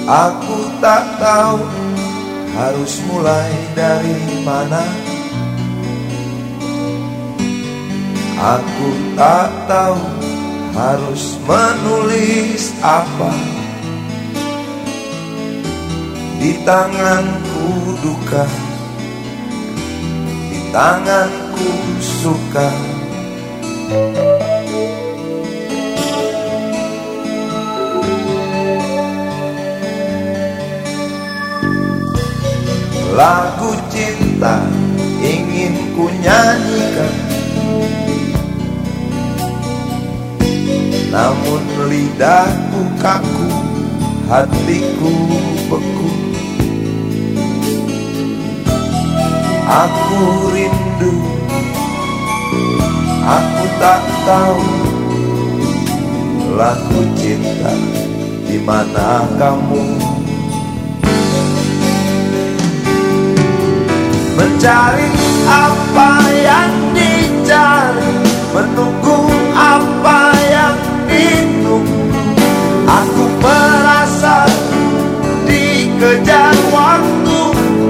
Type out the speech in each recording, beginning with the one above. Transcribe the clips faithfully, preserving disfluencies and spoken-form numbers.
Aku tak tahu harus mulai dari mana. Aku tak tahu harus menulis apa. Di tanganku duka, di tanganku suka. Lagu cinta ingin ku nyanyikan, namun lidahku kaku, hatiku beku. Aku rindu, aku tak tahu lagu cinta, di mana kamu? Mencari apa yang dicari, menunggu apa yang ditunggu. Aku merasa dikejar waktu.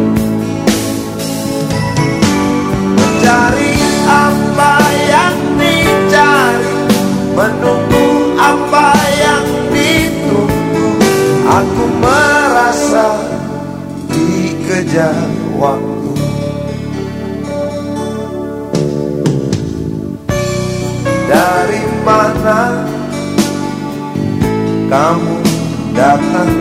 Mencari apa yang dicari, menunggu apa yang ditunggu. Aku merasa dikejar waktu. Dari mana kamu datang?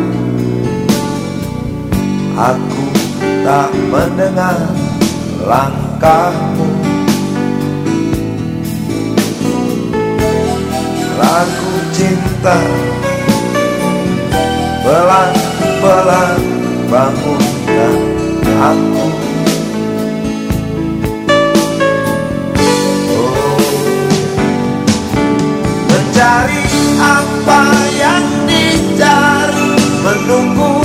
Aku tak mendengar langkahmu. Lagu cinta pelan-pelan bangunkan aku. Mencari apa yang dicari, menunggu